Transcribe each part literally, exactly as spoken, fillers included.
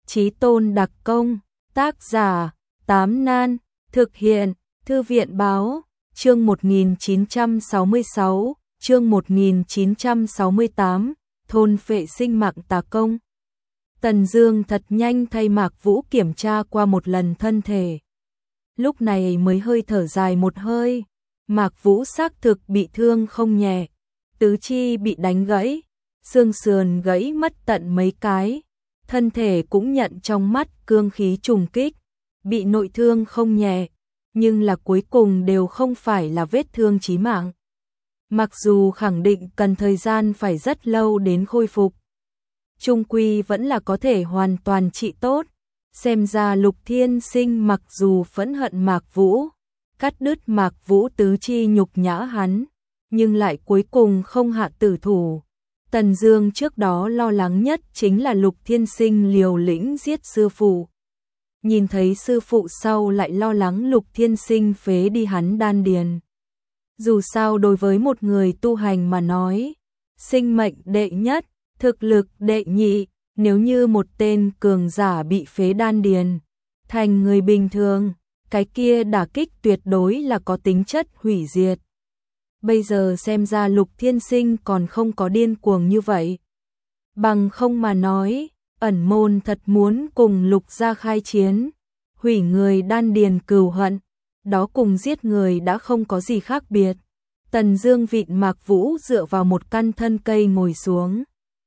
Chí Tôn đặc công, tác giả, Tám Nan, thực hiện, Thư viện báo, chương một nghìn chín trăm sáu mươi sáu, chương một nghìn chín trăm sáu mươi tám, thôn phệ sinh mạng tà công. Tần Dương thật nhanh thay Mạc Vũ kiểm tra qua một lần thân thể. Lúc này mới hơi thở dài một hơi, Mạc Vũ xác thực bị thương không nhẹ, tứ chi bị đánh gãy, xương sườn gãy mất tận mấy cái, thân thể cũng nhận trong mắt cương khí trùng kích, bị nội thương không nhẹ, nhưng là cuối cùng đều không phải là vết thương chí mạng. Mặc dù khẳng định cần thời gian phải rất lâu đến khôi phục, chung quy vẫn là có thể hoàn toàn trị tốt. Xem ra Lục Thiên Sinh mặc dù phẫn hận Mạc Vũ, cắt đứt Mạc Vũ tứ chi nhục nhã hắn, nhưng lại cuối cùng không hạ tử thủ. Tần Dương trước đó lo lắng nhất chính là Lục Thiên Sinh liều lĩnh giết sư phụ. Nhìn thấy sư phụ sau lại lo lắng Lục Thiên Sinh phế đi hắn đan điền. Dù sao đối với một người tu hành mà nói, sinh mệnh đệ nhất, thực lực đệ nhị, nếu như một tên cường giả bị phế đan điền, thành người bình thường, cái kia đả kích tuyệt đối là có tính chất hủy diệt. Bây giờ xem ra Lục Thiên Sinh còn không có điên cuồng như vậy. Bằng không mà nói, ẩn môn thật muốn cùng Lục gia khai chiến, hủy người đan điền cừu hận, đó cùng giết người đã không có gì khác biệt. Tần Dương vịn Mạc Vũ dựa vào một căn thân cây ngồi xuống.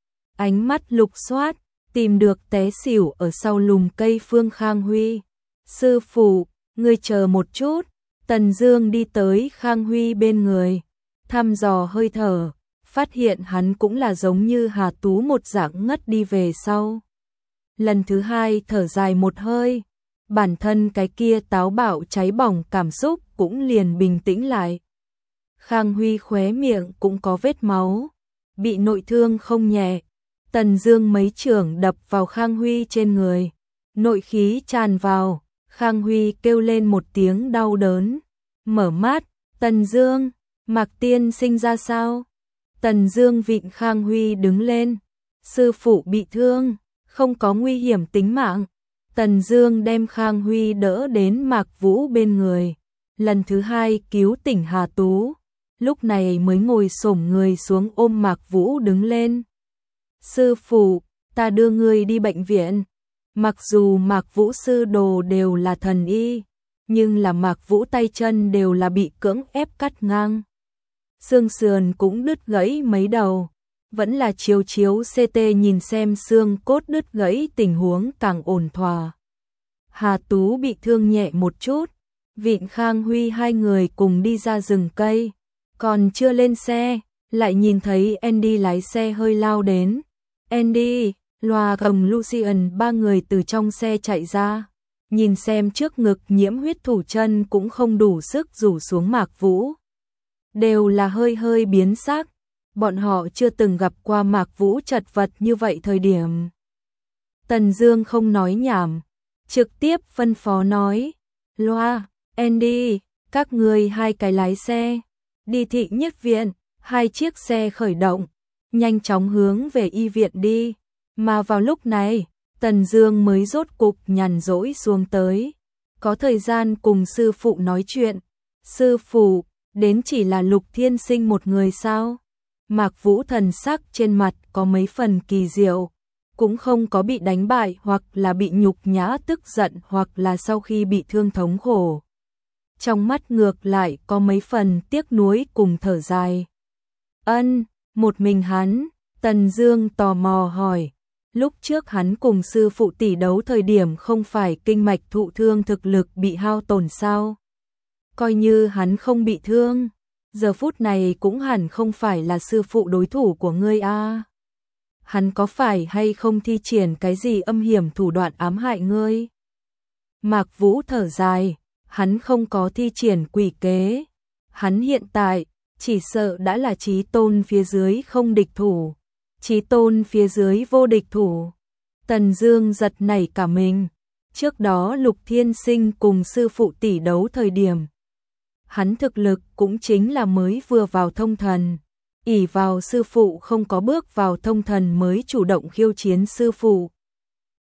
Ánh mắt lục soát, tìm được té xỉu ở sau lùm cây Phương Khang Huy. Sư phụ, ngươi chờ một chút. Tần Dương đi tới Khang Huy bên người, thăm dò hơi thở, phát hiện hắn cũng là giống như Hà Tú một dạng ngất đi về sau. Lần thứ hai thở dài một hơi, bản thân cái kia táo bạo cháy bỏng cảm xúc cũng liền bình tĩnh lại. Khang Huy khóe miệng cũng có vết máu, bị nội thương không nhẹ. Tần Dương mấy chưởng đập vào Khang Huy trên người, nội khí tràn vào, Khang Huy kêu lên một tiếng đau đớn, mở mắt. Tần Dương, Mạc Tiên Sinh ra sao? Tần Dương vịn Khang Huy đứng lên, sư phụ bị thương, không có nguy hiểm tính mạng. Tần Dương đem Khang Huy đỡ đến Mạc Vũ bên người, lần thứ hai cứu tỉnh Hà Tú, lúc này mới ngồi xổm người xuống ôm Mạc Vũ đứng lên. Sư phụ, ta đưa ngươi đi bệnh viện. Mặc dù Mạc Vũ sư đồ đều là thần y, nhưng là Mạc Vũ tay chân đều là bị cưỡng ép cắt ngang. Xương sườn cũng đứt gãy mấy đầu, vẫn là chiếu chiếu xê tê nhìn xem xương cốt đứt gãy tình huống càng ổn thỏa. Hà Tú bị thương nhẹ một chút, vịn Khang Huy hai người cùng đi ra rừng cây, còn chưa lên xe, lại nhìn thấy Andy lái xe hơi lao đến. Andy, Loa cầm Lucian ba người từ trong xe chạy ra, nhìn xem trước ngực nhiễm huyết thủ chân cũng không đủ sức rủ xuống Mạc Vũ. Đều là hơi hơi biến sắc, bọn họ chưa từng gặp qua Mạc Vũ chật vật như vậy thời điểm. Tần Dương không nói nhảm, trực tiếp phân phó nói, Loa, Andy, các ngươi hai cái lái xe, đi thị nhất viện. Hai chiếc xe khởi động, nhanh chóng hướng về y viện đi. Mà vào lúc này, Tần Dương mới rốt cục nhàn rỗi xuống tới, có thời gian cùng sư phụ nói chuyện. Sư phụ, đến chỉ là Lục Thiên Sinh một người sao? Mạc Vũ thần sắc trên mặt có mấy phần kỳ diệu, cũng không có bị đánh bại hoặc là bị nhục nhã tức giận hoặc là sau khi bị thương thống khổ. Trong mắt ngược lại có mấy phần tiếc nuối cùng thở dài. Ân, một mình hắn. Tần Dương tò mò hỏi, lúc trước hắn cùng sư phụ tỷ đấu thời điểm không phải kinh mạch thụ thương thực lực bị hao tổn sao? Coi như hắn không bị thương, giờ phút này cũng hẳn không phải là sư phụ đối thủ của ngươi a. Hắn có phải hay không thi triển cái gì âm hiểm thủ đoạn ám hại ngươi? Mạc Vũ thở dài, hắn không có thi triển quỷ kế, hắn hiện tại chỉ sợ đã là Chí Tôn phía dưới không địch thủ, Chí Tôn phía dưới vô địch thủ. Tần Dương giật nảy cả mình, trước đó Lục Thiên Sinh cùng sư phụ tỷ đấu thời điểm, hắn thực lực cũng chính là mới vừa vào thông thần, ỷ vào sư phụ không có bước vào thông thần mới chủ động khiêu chiến sư phụ.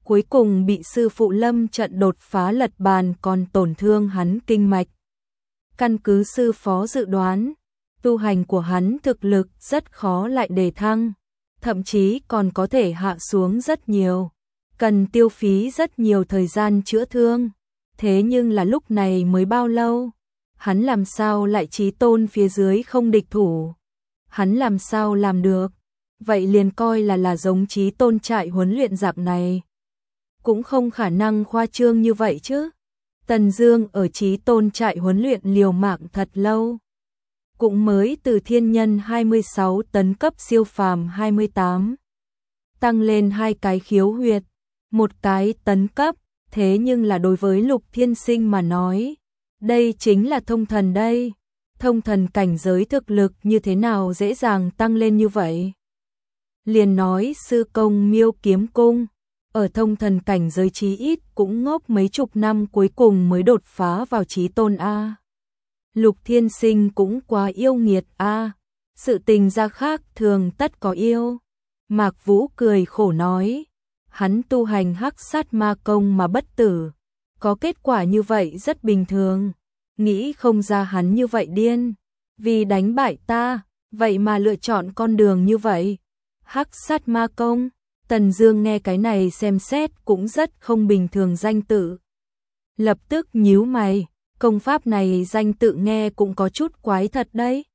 cuối cùng bị sư phụ lâm trận đột phá lật bàn còn tổn thương hắn kinh mạch. Căn cứ sư phó dự đoán, tu hành của hắn thực lực rất khó lại đề thăng, thậm chí còn có thể hạ xuống rất nhiều, cần tiêu phí rất nhiều thời gian chữa thương. Thế nhưng là lúc này mới bao lâu, hắn làm sao lại chí tôn phía dưới không địch thủ? Hắn làm sao làm được? Vậy liền coi là là giống chí tôn trại huấn luyện dạng này. Cũng không khả năng khoa trương như vậy chứ. Tần Dương ở chí tôn trại huấn luyện liều mạng thật lâu. Cũng mới từ thiên nhân hai mươi sáu tấn cấp siêu phàm hai mươi tám. Tăng lên hai cái khiếu huyệt, một cái tấn cấp, thế nhưng là đối với Lục Thiên Sinh mà nói, đây chính là thông thần đây. Thông thần cảnh giới thực lực như thế nào dễ dàng tăng lên như vậy? Liền nói sư công Miêu Kiếm Cung, ở thông thần cảnh giới chí ít cũng ngốc mấy chục năm cuối cùng mới đột phá vào chí tôn a. Lục Thiên Sinh cũng quá yêu nghiệt a, sự tình ra khác thường tất có yêu. Mạc Vũ cười khổ nói, hắn tu hành hắc sát ma công mà bất tử, có kết quả như vậy rất bình thường, nghĩ không ra hắn như vậy điên, vì đánh bại ta, vậy mà lựa chọn con đường như vậy. Hắc sát ma công, Tần Dương nghe cái này xem xét cũng rất không bình thường danh tự. Lập tức nhíu mày, công pháp này danh tự nghe cũng có chút quái thật đấy.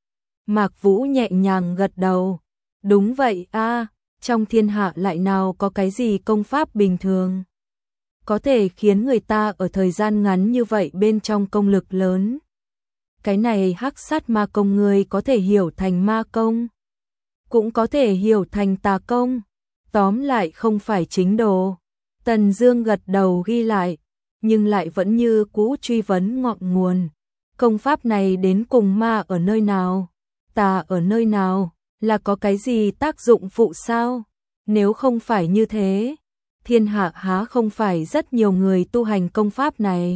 Mạc Vũ nhẹ nhàng gật đầu, đúng vậy a, trong thiên hạ lại nào có cái gì công pháp bình thường, có thể khiến người ta ở thời gian ngắn như vậy bên trong công lực lớn. Cái này hắc sát ma công người có thể hiểu thành ma công, cũng có thể hiểu thành tà công, tóm lại không phải chính đồ. Tần Dương gật đầu ghi lại, nhưng lại vẫn như cũ truy vấn ngọn nguồn. Công pháp này đến cùng ma ở nơi nào, tà ở nơi nào, là có cái gì tác dụng phụ sao? Nếu không phải như thế, thiên hạ há không phải rất nhiều người tu hành công pháp này?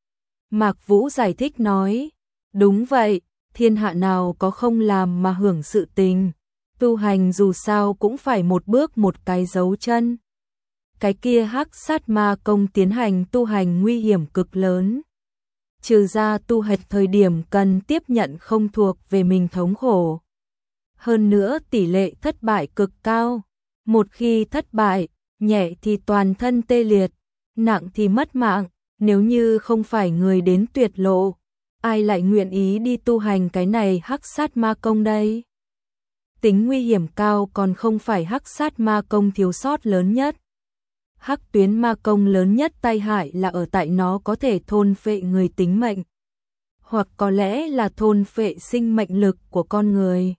Mạc Vũ giải thích nói, đúng vậy, thiên hạ nào có không làm mà hưởng sự tình, tu hành dù sao cũng phải một bước một cái dấu chân. Cái kia hắc sát ma công tiến hành tu hành nguy hiểm cực lớn. Trừ ra tu hành thời điểm cần tiếp nhận không thuộc về mình thống khổ. Hơn nữa tỷ lệ thất bại cực cao. Một khi thất bại, nhẹ thì toàn thân tê liệt, nặng thì mất mạng. Nếu như không phải người đến tuyệt lộ, ai lại nguyện ý đi tu hành cái này hắc sát ma công đây? Tính nguy hiểm cao còn không phải hắc sát ma công thiếu sót lớn nhất. Hắc tuyến ma công lớn nhất tai hại là ở tại nó có thể thôn phệ người tính mệnh, hoặc có lẽ là thôn phệ sinh mệnh lực của con người.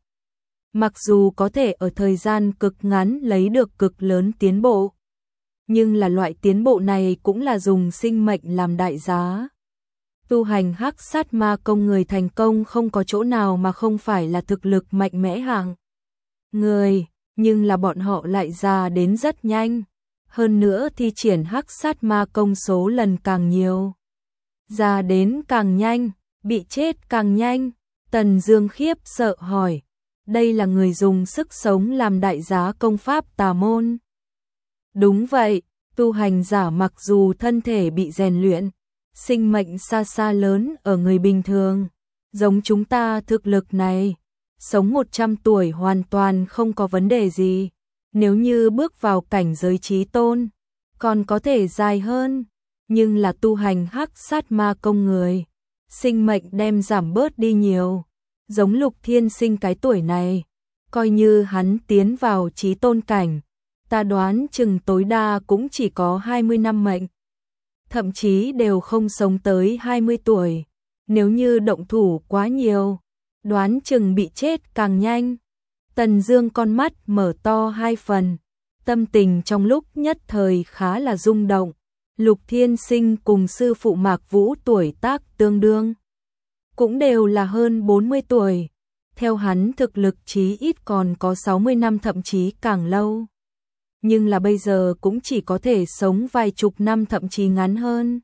Mặc dù có thể ở thời gian cực ngắn lấy được cực lớn tiến bộ, nhưng là loại tiến bộ này cũng là dùng sinh mệnh làm đại giá. Tu hành hắc sát ma công người thành công không có chỗ nào mà không phải là thực lực mạnh mẽ hạng người, nhưng là bọn họ lại già đến rất nhanh. Hơn nữa thi triển hắc sát ma công số lần càng nhiều, già đến càng nhanh, bị chết càng nhanh. Tần Dương khiếp sợ hỏi, đây là người dùng sức sống làm đại giá công pháp tà môn? Đúng vậy, tu hành giả mặc dù thân thể bị rèn luyện, sinh mệnh xa xa lớn ở người bình thường, giống chúng ta thực lực này, sống một trăm tuổi hoàn toàn không có vấn đề gì. Nếu như bước vào cảnh giới chí tôn, còn có thể dài hơn, nhưng là tu hành hắc sát ma công người, sinh mệnh đem giảm bớt đi nhiều. Giống Lục Thiên Sinh cái tuổi này, coi như hắn tiến vào chí tôn cảnh, ta đoán chừng tối đa cũng chỉ có hai mươi năm mệnh, thậm chí đều không sống tới hai mươi tuổi. Nếu như động thủ quá nhiều, đoán chừng bị chết càng nhanh. Tần Dương con mắt mở to hai phần, tâm tình trong lúc nhất thời khá là rung động. Lục Thiên Sinh cùng sư phụ Mạc Vũ tuổi tác tương đương, cũng đều là hơn bốn mươi tuổi. Theo hắn thực lực chí ít còn có sáu mươi năm thậm chí càng lâu. Nhưng là bây giờ cũng chỉ có thể sống vài chục năm thậm chí ngắn hơn.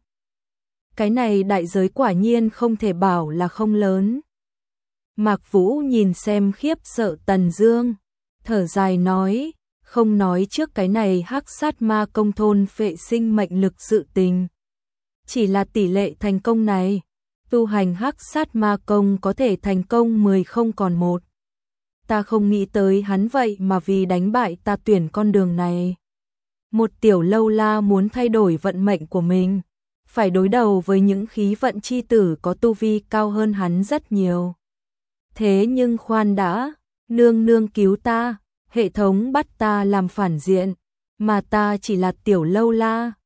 Cái này đại giới quả nhiên không thể bảo là không lớn. Mạc Vũ nhìn xem khiếp sợ Tần Dương, thở dài nói, Không nói trước cái này hắc sát ma công thôn phệ sinh mệnh lực sự tình. Chỉ là tỷ lệ thành công này, tu hành hắc sát ma công có thể thành công mười không còn một. Ta không nghĩ tới hắn vậy mà vì đánh bại ta tuyển con đường này. Một tiểu lâu la muốn thay đổi vận mệnh của mình, phải đối đầu với những khí vận chi tử có tu vi cao hơn hắn rất nhiều. Thế nhưng khoan đã, nương nương cứu ta, hệ thống bắt ta làm phản diện, mà ta chỉ là tiểu lâu la,